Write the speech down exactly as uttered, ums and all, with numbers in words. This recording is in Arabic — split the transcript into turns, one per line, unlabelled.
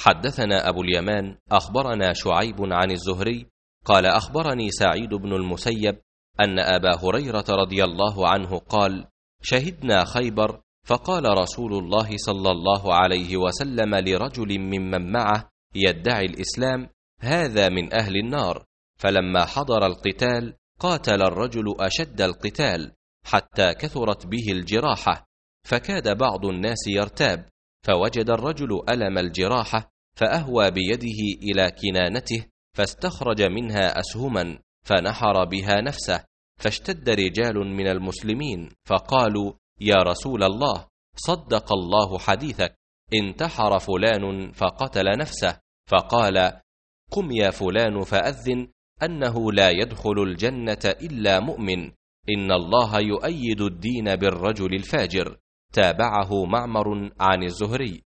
حدثنا أبو اليمان أخبرنا شعيب عن الزهري قال أخبرني سعيد بن المسيب أن أبا هريرة رضي الله عنه قال: شهدنا خيبر، فقال رسول الله صلى الله عليه وسلم لرجل ممن معه يدعي الإسلام: هذا من أهل النار. فلما حضر القتال قاتل الرجل أشد القتال حتى كثرت به الجراحة، فكاد بعض الناس يرتاب، فوجد الرجل ألم الجراحة فأهوى بيده إلى كنانته فاستخرج منها أسهما فنحر بها نفسه، فاشتد رجال من المسلمين فقالوا: يا رسول الله، صدق الله حديثك، انتحر فلان فقتل نفسه. فقال: قم يا فلان فأذن أنه لا يدخل الجنة إلا مؤمن، إن الله يؤيد الدين بالرجل الفاجر. تابعه معمر عن الزهري.